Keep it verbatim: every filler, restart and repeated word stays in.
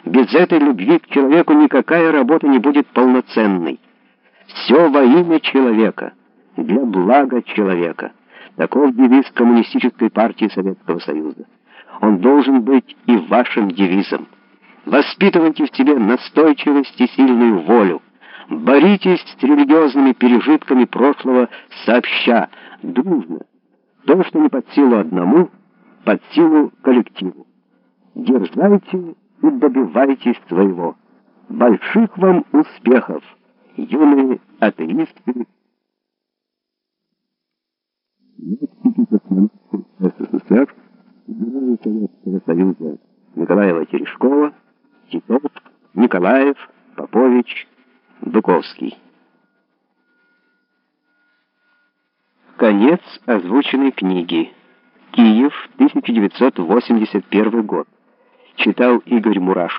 Без этой любви к человеку никакая работа не будет полноценной. Все во имя человека, для блага человека. Таков девиз Коммунистической партии Советского Союза. Он должен быть и вашим девизом. Воспитывайте в себе настойчивость и сильную волю. Боритесь с религиозными пережитками прошлого сообща, дружно. То, что не под силу одному, под силу коллективу. Дерзайте и добивайтесь своего. Больших вам успехов, юные атеисты. СССР, герои Советского Союза Николаева Терешкова, Титов, Николаев, Попович, Дуковский. Конец озвученной книги. Киев, тысяча девятьсот восемьдесят первый год. Читал Игорь Мурашко.